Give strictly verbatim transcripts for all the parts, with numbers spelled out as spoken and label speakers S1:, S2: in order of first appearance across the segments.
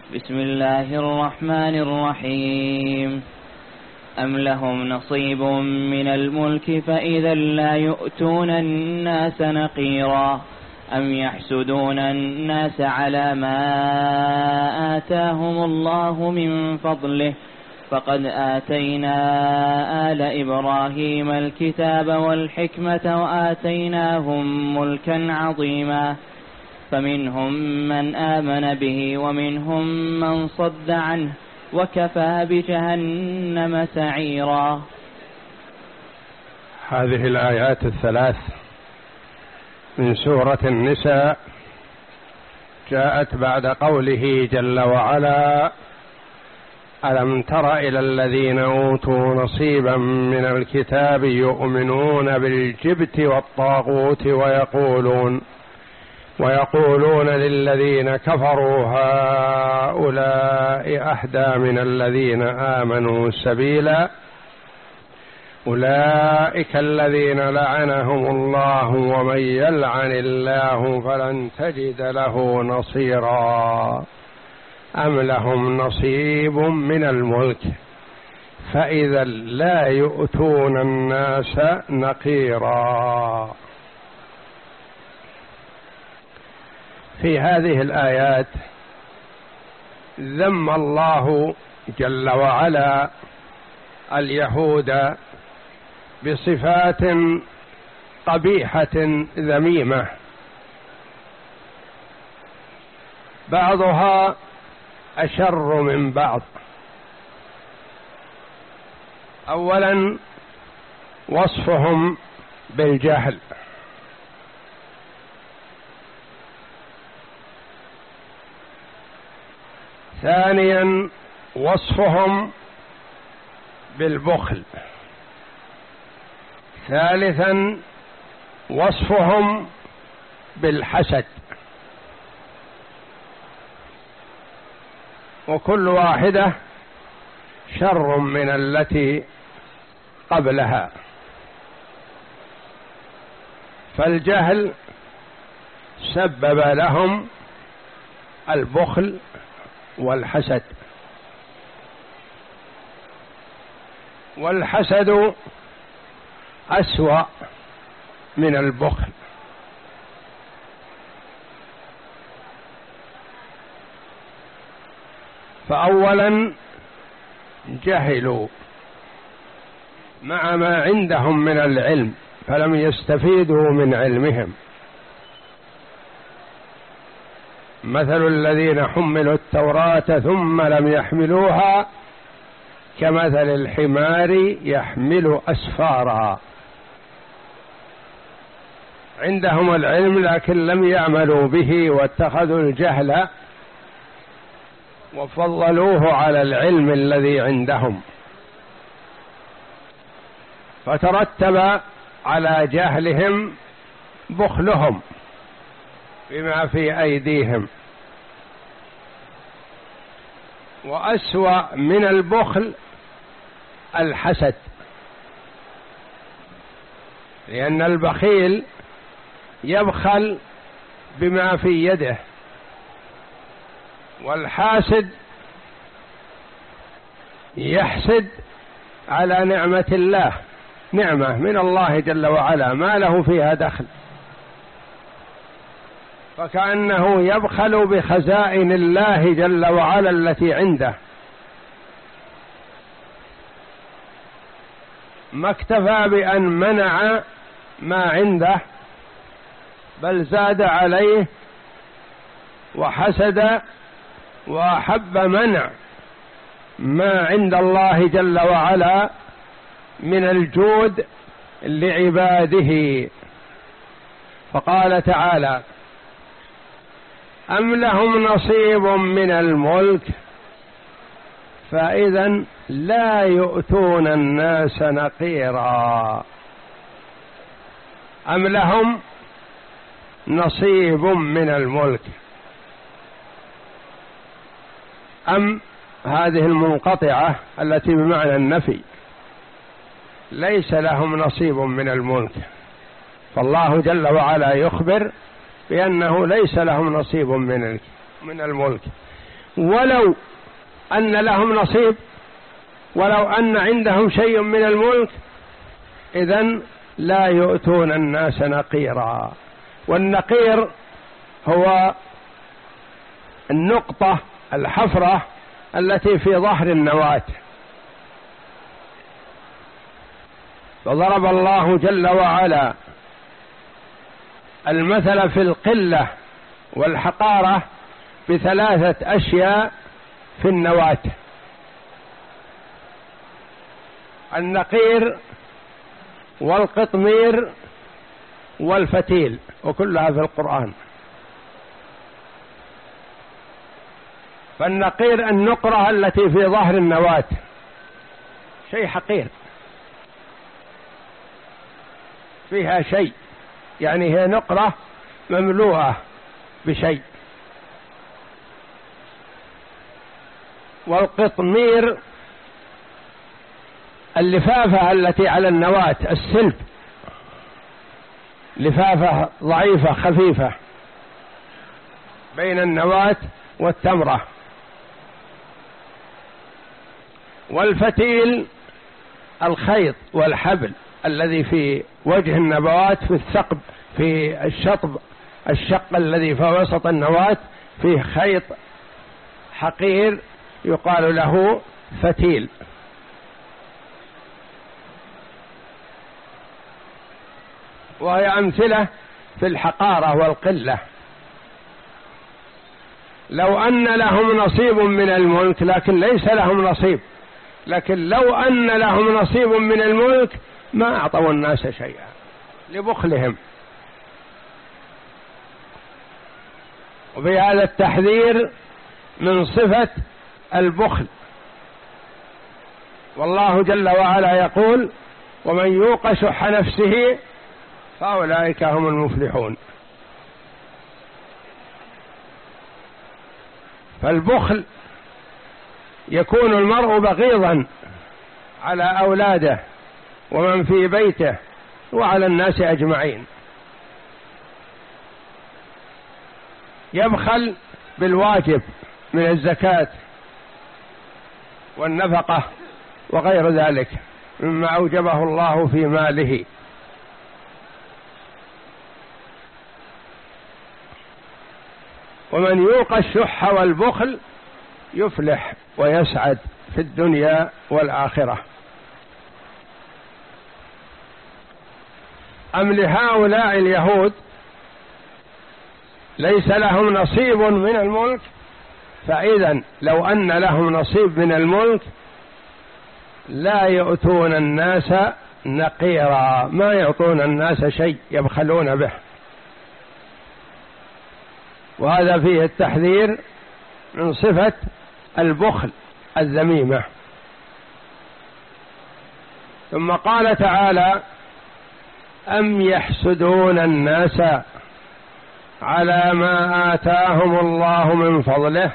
S1: بسم الله الرحمن الرحيم. أم لهم نصيب من الملك فإذا لا يؤتون الناس نقيرا أم يحسدون الناس على ما آتاهم الله من فضله فقد آتينا آل إبراهيم الكتاب والحكمة وآتيناهم ملكا عظيما فمنهم من آمن به ومنهم من صد عنه وكفى بجهنم سعيرا.
S2: هذه الآيات الثلاث من سورة النساء جاءت بعد قوله جل وعلا: ألم تر إلى الذين أوتوا نصيبا من الكتاب يؤمنون بالجبت والطاغوت ويقولون ويقولون للذين كفروا هؤلاء أهدى من الذين آمنوا سبيلا أولئك الذين لعنهم الله ومن يلعن الله فلن تجد له نصيرا أم لهم نصيب من الملك فإذا لا يؤتون الناس نقيرا. في هذه الآيات ذم الله جل وعلا اليهود بصفات قبيحة ذميمة، بعضها أشر من بعض. أولا وصفهم بالجهل، ثانيا وصفهم بالبخل، ثالثا وصفهم بالحسد، وكل واحدة شر من التي قبلها. فالجهل سبب لهم البخل والحسد، والحسد أسوأ من البخل. فأولا جهلوا مع ما عندهم من العلم فلم يستفيدوا من علمهم. مثل الذين حملوا التوراة ثم لم يحملوها كمثل الحمار يحمل أسفارا. عندهم العلم لكن لم يعملوا به واتخذوا الجهل وفضلوه على العلم الذي عندهم، فترتب على جهلهم بخلهم بما في أيديهم. وأسوأ من البخل الحسد، لأن البخيل يبخل بما في يده، والحاسد يحسد على نعمة الله، نعمة من الله جل وعلا ما له فيها دخل، فكأنه يبخل بخزائن الله جل وعلا التي عنده. ما اكتفى بأن منع ما عنده بل زاد عليه وحسد وأحب منع ما عند الله جل وعلا من الجود لعباده. فقال تعالى: أم لهم نصيب من الملك فإذا لا يؤتون الناس نقيرا. أم لهم نصيب من الملك. أم هذه المنقطعة التي بمعنى النفي، ليس لهم نصيب من الملك، فالله جل وعلا يخبر بأنه ليس لهم نصيب من من الملك. ولو أن لهم نصيب، ولو أن عندهم شيء من الملك، إذن لا يؤتون الناس نقيرا. والنقير هو النقطة الحفرة التي في ظهر النواة. فضرب الله جل وعلا المثل في القلة والحقارة بثلاثة أشياء في النواة: النقير والقطمير والفتيل، وكلها في القرآن. فالنقير النقرة التي في ظهر النواة، شيء حقير فيها شيء، يعني هي نقرة مملوءة بشيء. والقطمير اللفافة التي على النواة، السلب، لفافة ضعيفة خفيفة بين النواة والتمرة. والفتيل الخيط والحبل الذي في وجه النبوات، في الثقب، في الشطب، الشق الذي في وسط النواة فيه خيط حقير يقال له فتيل. وهي أمثلة في الحقارة والقلة. لو أن لهم نصيب من الملك، لكن ليس لهم نصيب، لكن لو أن لهم نصيب من الملك ما أعطوا الناس شيئا لبخلهم. وفي هذا التحذير من صفة البخل. والله جل وعلا يقول: ومن يوق شح نفسه فأولئك هم المفلحون. فالبخل يكون المرء بغيضا على أولاده ومن في بيته وعلى الناس أجمعين. يبخل بالواجب من الزكاة والنفقة وغير ذلك مما أوجبه الله في ماله. ومن يوق الشح والبخل يفلح ويسعد في الدنيا والآخرة. أم لهؤلاء اليهود ليس لهم نصيب من الملك؟ فإذا لو أن لهم نصيب من الملك لا يؤتون الناس نقيرا، ما يعطون الناس شيء، يبخلون به. وهذا فيه التحذير من صفة البخل الذميمة. ثم قال تعالى: أم يحسدون الناس على ما آتاهم الله من فضله؟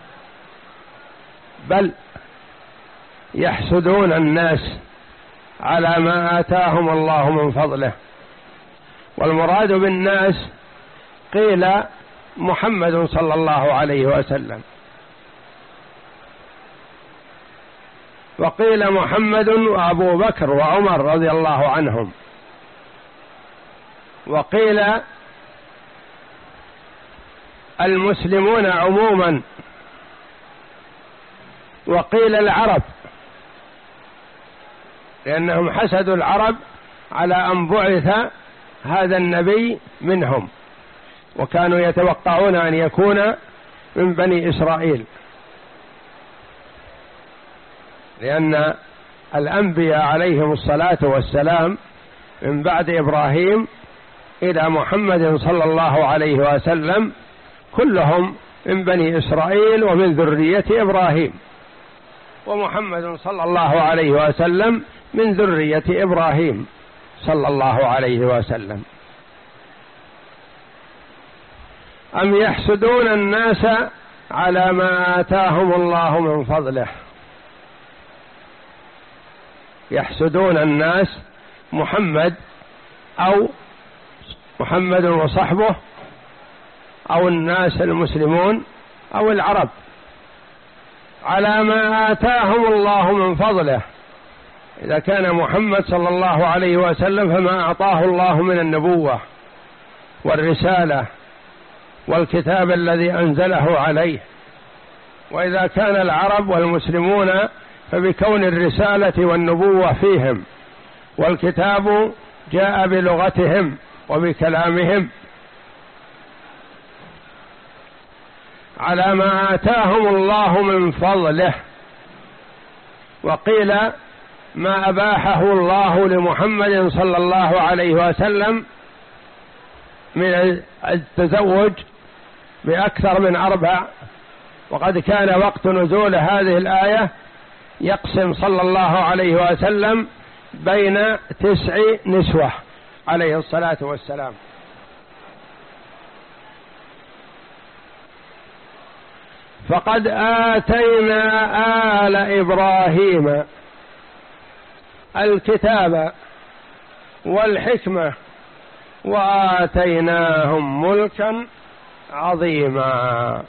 S2: بل يحسدون الناس على ما آتاهم الله من فضله. والمراد بالناس قيل محمد صلى الله عليه وسلم، وقيل محمد وأبو بكر وعمر رضي الله عنهم، وقيل المسلمون عموما، وقيل العرب، لأنهم حسدوا العرب على أن بعث هذا النبي منهم، وكانوا يتوقعون أن يكون من بني إسرائيل، لأن الأنبياء عليهم الصلاة والسلام من بعد إبراهيم إلى محمد صلى الله عليه وسلم كلهم من بني إسرائيل ومن ذرية إبراهيم، ومحمد صلى الله عليه وسلم من ذرية إبراهيم صلى الله عليه وسلم. أم يحسدون الناس على ما آتاهم الله من فضله؟ يحسدون الناس محمد أو محمد وصحبه أو الناس المسلمون أو العرب، على ما آتاهم الله من فضله. إذا كان محمد صلى الله عليه وسلم فما أعطاه الله من النبوة والرسالة والكتاب الذي أنزله عليه، وإذا كان العرب والمسلمون فبكون الرسالة والنبوة فيهم، والكتاب جاء بلغتهم وبكلامهم. على ما آتاهم الله من فضله. وقيل ما أباحه الله لمحمد صلى الله عليه وسلم من التزوج بأكثر من أربع، وقد كان وقت نزول هذه الآية يقسم صلى الله عليه وسلم بين تسع نسوة عليه الصلاة والسلام. فقد آتينا آل إبراهيم الكتاب والحكمة وآتيناهم ملكا عظيما.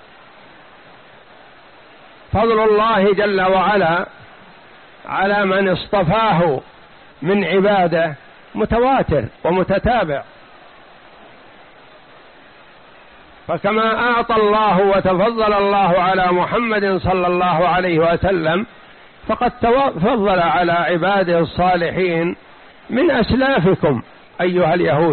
S2: فضل الله جل وعلا على من اصطفاه من عباده متواتر ومتتابع، فكما أعطى الله وتفضل الله على محمد صلى الله عليه وسلم، فقد تفضل على عباده الصالحين من أسلافكم أيها اليهود.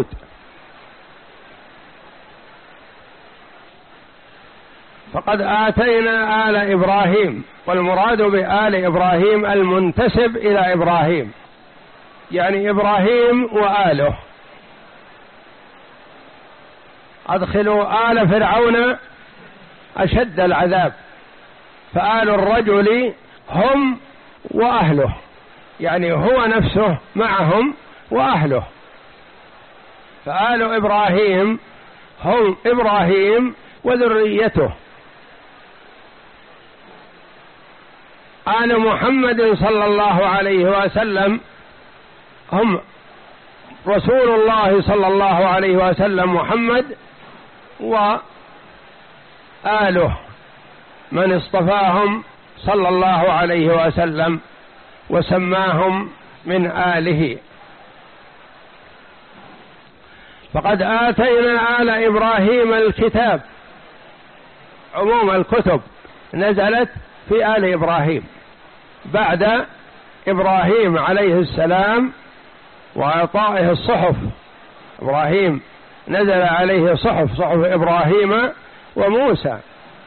S2: فقد آتينا آل إبراهيم، والمراد بآل إبراهيم المنتسب إلى إبراهيم، يعني إبراهيم وآله. أدخلوا آل فرعون أشد العذاب، فآل الرجل هم وأهله، يعني هو نفسه معهم وأهله. فآل إبراهيم هم إبراهيم وذريته. آل محمد صلى الله عليه وسلم هم رسول الله صلى الله عليه وسلم محمد وآله من اصطفاهم صلى الله عليه وسلم وسماهم من آله. فقد آتينا آل إبراهيم الكتاب، عموم الكتب نزلت في آل إبراهيم بعد إبراهيم عليه السلام وإعطائه الصحف. إبراهيم نزل عليه صحف، صحف إبراهيم وموسى.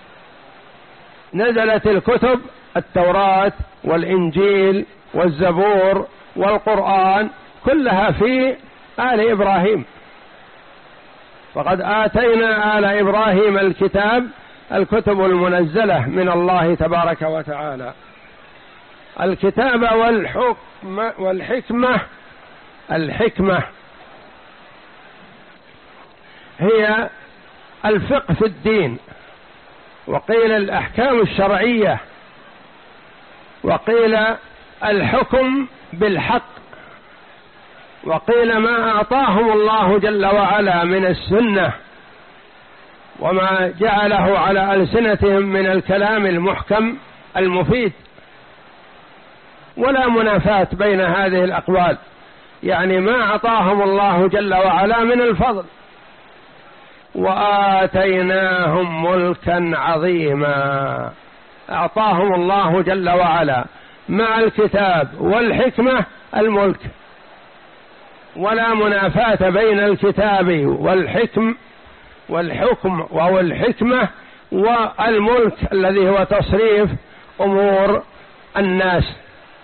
S2: نزلت الكتب التوراة والإنجيل والزبور والقرآن كلها في آل إبراهيم. فقد آتينا آل إبراهيم الكتاب، الكتب المنزلة من الله تبارك وتعالى. الكتاب والحكم والحكمة. الحكمة هي الفقه في الدين، وقيل الأحكام الشرعية، وقيل الحكم بالحق، وقيل ما أعطاهم الله جل وعلا من السنة وما جعله على ألسنتهم من الكلام المحكم المفيد. ولا منافاة بين هذه الأقوال، يعني ما أعطاهم الله جل وعلا من الفضل. وآتيناهم ملكا عظيما، أعطاهم الله جل وعلا مع الكتاب والحكمة الملك، ولا منافاة بين الكتاب والحكم والحكم أو الحكمة والملك الذي هو تصريف أمور الناس.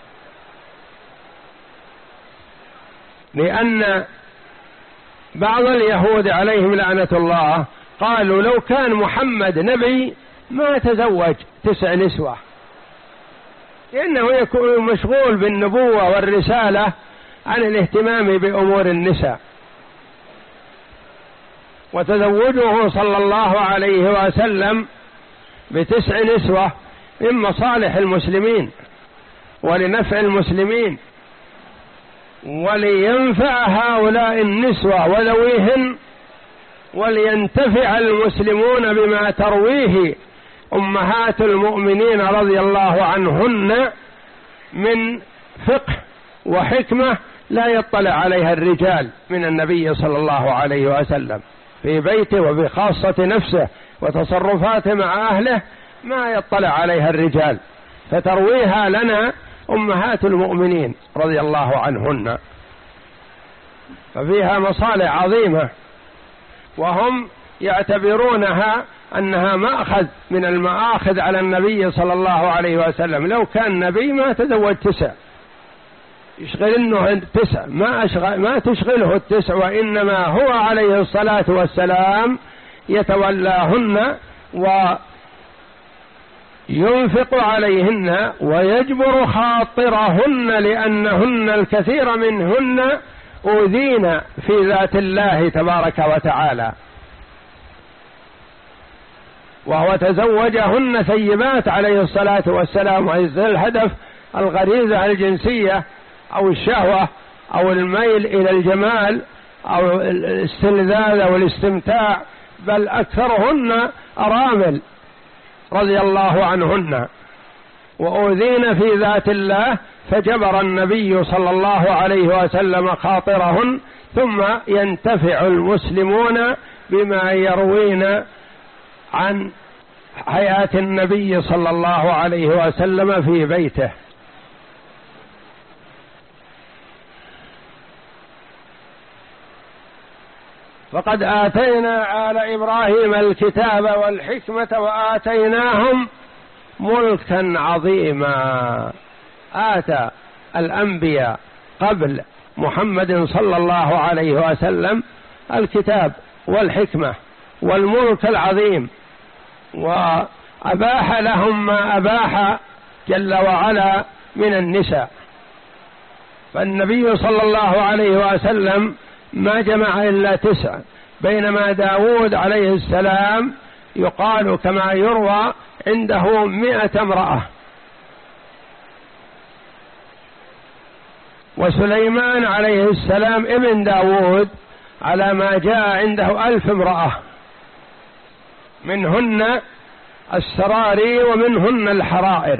S2: لأن بعض اليهود عليهم لعنة الله قالوا لو كان محمد نبي ما تزوج تسع نسوة، لأنه يكون مشغول بالنبوة والرسالة عن الاهتمام بأمور النساء. وتزوجه صلى الله عليه وسلم بتسع نسوة من مصالح المسلمين ولنفع المسلمين، ولينفع هؤلاء النسوة وذويهن، ولينتفع المسلمون بما ترويه أمهات المؤمنين رضي الله عنهن من فقه وحكمة لا يطلع عليها الرجال من النبي صلى الله عليه وسلم في بيته وبخاصة نفسه وتصرفاته مع أهله، ما يطلع عليها الرجال، فترويها لنا أمهات المؤمنين رضي الله عنهن، ففيها مصالح عظيمة، وهم يعتبرونها أنها مأخذ من المآخذ على النبي صلى الله عليه وسلم. لو كان نبي ما تزوج تسع، يشغلنه التسع، ما, أشغل ما تشغله التسع، وإنما هو عليه الصلاة والسلام يتولاهن وينفق عليهن ويجبر خاطرهن، لأنهن الكثير منهن أوذين في ذات الله تبارك وتعالى، وهو تزوجهن ثيبات عليه الصلاة والسلام، وإذ الهدف الغريزة الجنسية أو الشهوة أو الميل إلى الجمال أو الاستلذاذ أو الاستمتاع، بل أكثرهن أرامل رضي الله عنهن وأوذين في ذات الله، فجبر النبي صلى الله عليه وسلم خاطرهن، ثم ينتفع المسلمون بما يروين عن حياة النبي صلى الله عليه وسلم في بيته. فقد آتينا آل إبراهيم الكتاب والحكمة وآتيناهم ملكا عظيما. آتى الأنبياء قبل محمد صلى الله عليه وسلم الكتاب والحكمة والملك العظيم، وأباح لهم ما أباح جل وعلا من النساء. فالنبي صلى الله عليه وسلم ما جمع إلا تسع، بينما داود عليه السلام يقال كما يروى عنده مئة امرأة، وسليمان عليه السلام ابن داود على ما جاء عنده ألف امرأة، منهن السراري ومنهن الحرائر،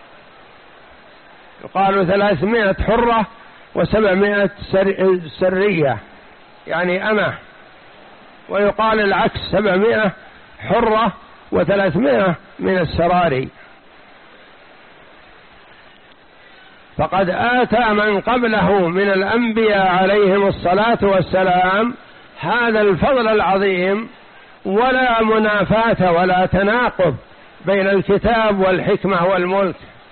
S2: يقال ثلاثمائة حرة وسبعمائة سر سرية يعني أمة، ويقال العكس سبعمائة حرة وثلاثمائة من السراري. فقد آتى من قبله من الأنبياء عليهم الصلاة والسلام هذا الفضل العظيم، ولا منافاة ولا تناقض بين الكتاب والحكمة والملك،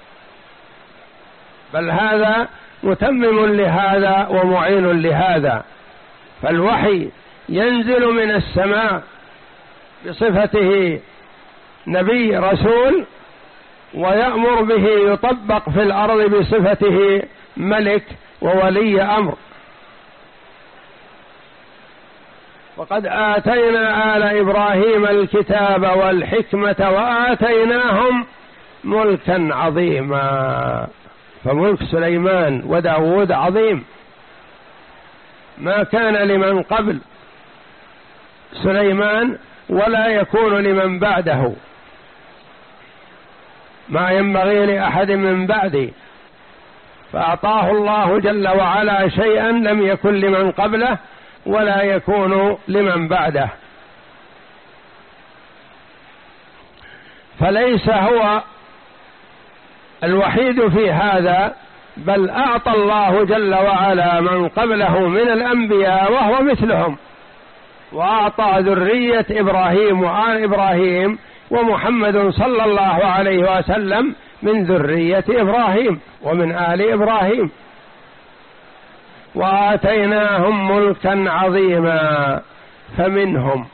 S2: بل هذا متمم لهذا ومعين لهذا. فالوحي ينزل من السماء بصفته نبي رسول، ويأمر به يطبق في الأرض بصفته ملك وولي أمر. وقد آتينا آل إبراهيم الكتاب والحكمة وآتيناهم ملكا عظيما. فملك سليمان وداود عظيم، ما كان لمن قبل سليمان ولا يكون لمن بعده، ما ينبغي لأحد من بعدي، فأعطاه الله جل وعلا شيئا لم يكن لمن قبله ولا يكون لمن بعده. فليس هو الوحيد في هذا، بل أعطى الله جل وعلا من قبله من الأنبياء وهو مثلهم، وأعطى ذرية إبراهيم وآل إبراهيم ومحمد صلى الله عليه وسلم من ذرية إبراهيم ومن آل إبراهيم. وآتيناهم ملكا عظيما. فمنهم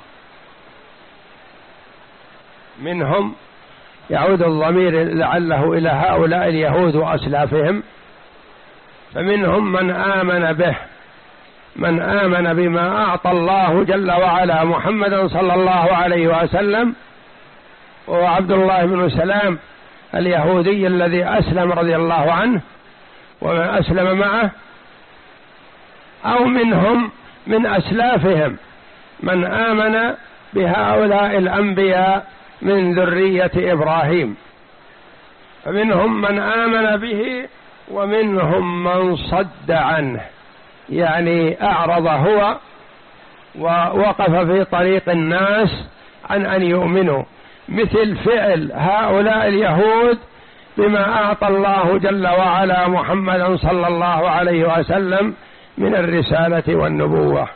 S2: منهم يعود الضمير لعله إلى هؤلاء اليهود وأسلافهم. فمنهم من آمن به، من آمن بما أعطى الله جل وعلا محمدا صلى الله عليه وسلم، وهو عبد الله بن سلام اليهودي الذي أسلم رضي الله عنه ومن أسلم معه، أو منهم من أسلافهم من آمن بهؤلاء الأنبياء من ذرية إبراهيم، فمنهم من آمن به ومنهم من صد عنه، يعني أعرض هو ووقف في طريق الناس عن أن يؤمنوا، مثل فعل هؤلاء اليهود بما أعطى الله جل وعلا محمدا صلى الله عليه وسلم من الرسالة والنبوة.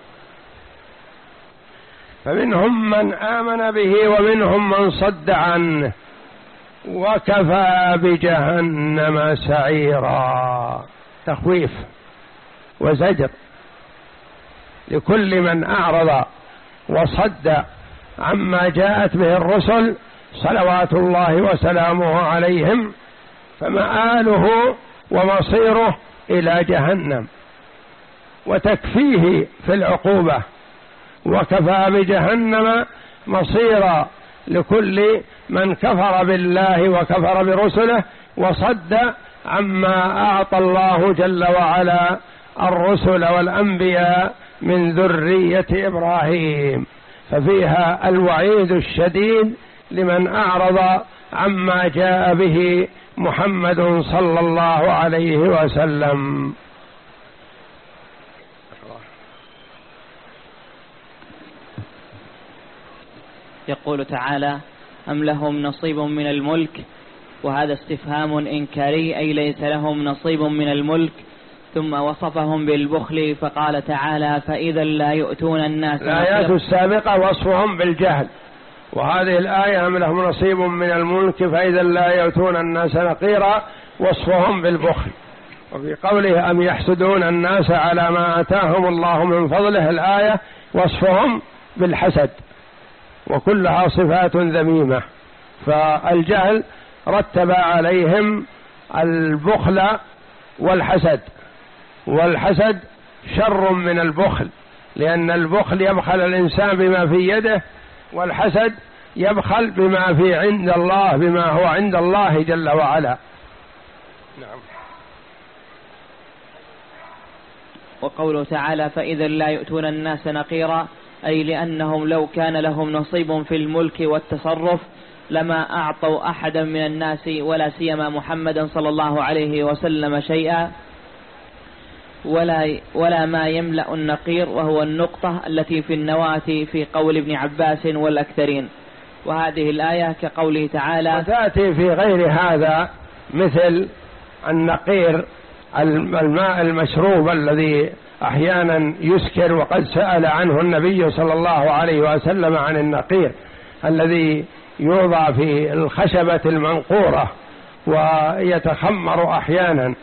S2: فمنهم من آمن به ومنهم من صد عنه، وكفى بجهنم سعيرا. تخويف وزجر لكل من أعرض وصد عما جاءت به الرسل صلوات الله وسلامه عليهم، فمآله ومصيره إلى جهنم، وتكفيه في العقوبة. وكفى بجهنم مصيرا لكل من كفر بالله وكفر برسله وصد عما أعطى الله جل وعلا الرسل والأنبياء من ذرية إبراهيم. ففيها الوعيد الشديد لمن أعرض عما جاء به محمد صلى الله عليه وسلم.
S1: يقول تعالى: أم لهم نصيب من الملك؟ وهذا استفهام إنكاري، أي ليس لهم نصيب من الملك. ثم وصفهم بالبخل فقال تعالى: فإذا لا يؤتون الناس.
S2: الآيات السابقة وصفهم بالجهل، وهذه الآية أم لهم نصيب من الملك فإذا لا يؤتون الناس نقيرا وصفهم بالبخل. وفي قوله أم يحسدون الناس على ما آتاهم الله من فضله الآية وصفهم بالحسد، وكلها صفات ذميمة. فالجهل رتب عليهم البخل والحسد، والحسد شر من البخل، لأن البخل يبخل الإنسان بما في يده، والحسد يبخل بما في عند الله، بما هو عند الله جل وعلا. نعم.
S1: وقوله تعالى: فإذا لا يؤتون الناس نقيرا، أي لأنهم لو كان لهم نصيب في الملك والتصرف لما أعطوا أحدا من الناس ولا سيما محمدا صلى الله عليه وسلم شيئا، ولا, ولا ما يملأ النقير، وهو النقطة التي في النواة في قول ابن عباس والأكثرين. وهذه الآية كقوله تعالى:
S2: وتأتي في غير هذا مثل النقير الماء المشروب الذي أحيانا يسكر، وقد سأل عنه النبي صلى الله عليه وسلم عن النقير الذي يوضع في الخشبة المنقورة ويتخمر أحيانا،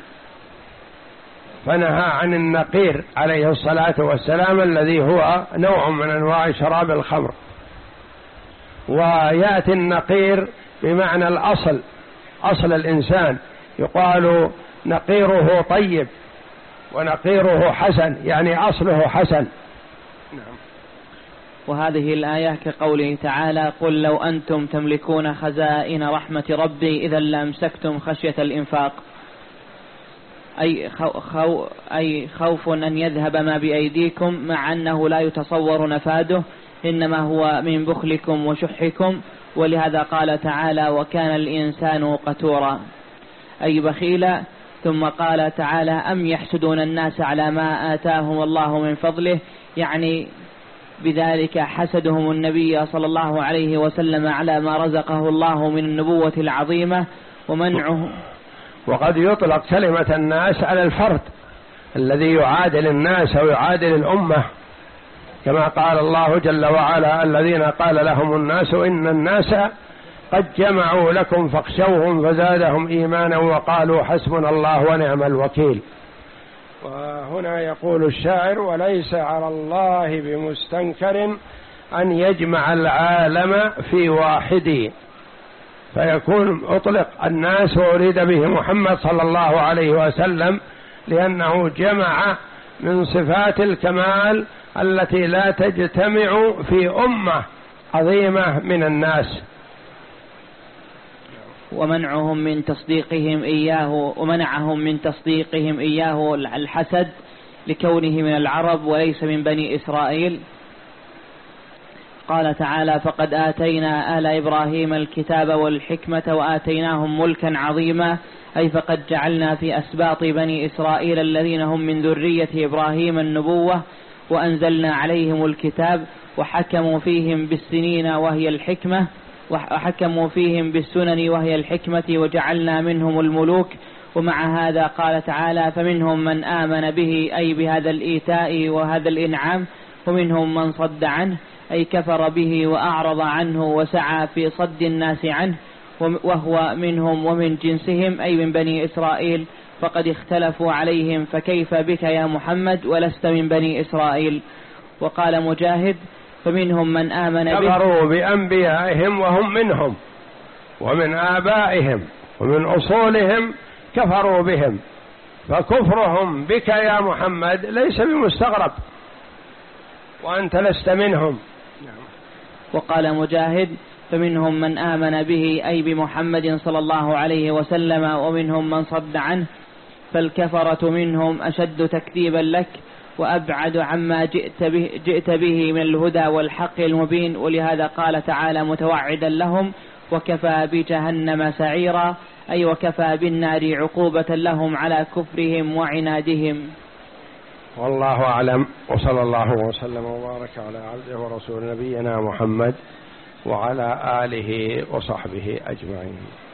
S2: فنهى عن النقير عليه الصلاة والسلام الذي هو نوع من أنواع شراب الخمر. ويأتي النقير بمعنى الأصل، أصل الإنسان، يقال نقيره طيب ونقيره حسن، يعني أصله حسن. نعم.
S1: وهذه الآية كقوله تعالى: قل لو أنتم تملكون خزائن رحمة ربي إذا لأمسكتم خشية الإنفاق، أي, خو خو أي خوف أن يذهب ما بأيديكم، مع أنه لا يتصور نفاده، إنما هو من بخلكم وشحكم. ولهذا قال تعالى: وكان الإنسان قتورا، أي بخيلا. ثم قال تعالى: أم يحسدون الناس على ما آتاهم الله من فضله، يعني بذلك حسدهم النبي صلى الله عليه وسلم على ما رزقه الله من النبوة العظيمة ومنعه.
S2: وقد يطلق كلمة الناس على الفرد الذي يعادل الناس أو يعادل الأمة، كما قال الله جل وعلا: الذين قال لهم الناس إن الناس قد جمعوا لكم فاخشوهم فزادهم إيمانا وقالوا حسبنا الله ونعم الوكيل. وهنا يقول الشاعر: وليس على الله بمستنكر أن يجمع العالم في واحد. فيكون أطلق الناس وأريد به محمد صلى الله عليه وسلم، لأنه جمع من صفات الكمال التي لا تجتمع في أمة عظيمة من الناس.
S1: ومنعهم من تصديقهم إياه ومنعهم من تصديقهم إياه الحسد لكونه من العرب وليس من بني إسرائيل. قال تعالى فقد آتينا آل إبراهيم الكتاب والحكمة وآتيناهم ملكا عظيما، أي فقد جعلنا في أسباط بني إسرائيل الذين هم من ذرية إبراهيم النبوة، وأنزلنا عليهم الكتاب وحكموا فيهم بالسنين وهي الحكمة وحكموا فيهم بالسنن وهي الحكمة وجعلنا منهم الملوك. ومع هذا قال تعالى فمنهم من آمن به، أي بهذا الإيتاء وهذا الإنعام، ومنهم من صد عنه، أي كفر به وأعرض عنه وسعى في صد الناس عنه، وهو منهم ومن جنسهم أي من بني إسرائيل، فقد اختلفوا عليهم فكيف بك يا محمد ولست من بني إسرائيل. وقال مجاهد فمنهم من آمن به،
S2: كفروا بأنبيائهم وهم منهم ومن آبائهم ومن أصولهم كفروا بهم، فكفرهم بك يا محمد ليس بمستغرب وأنت لست منهم.
S1: وقال مجاهد فمنهم من آمن به، أي بمحمد صلى الله عليه وسلم، ومنهم من صد عنه، فالكفرة منهم أشد تكذيبا لك وأبعد عما جئت به, جئت به من الهدى والحق المبين. ولهذا قال تعالى متوعدا لهم وكفى بجهنم سعيرا، أي وكفى بالنار عقوبة لهم على كفرهم وعنادهم.
S2: والله أعلم، وصلى الله وسلم وبارك على عبده ورسول نبينا محمد وعلى آله وصحبه أجمعين.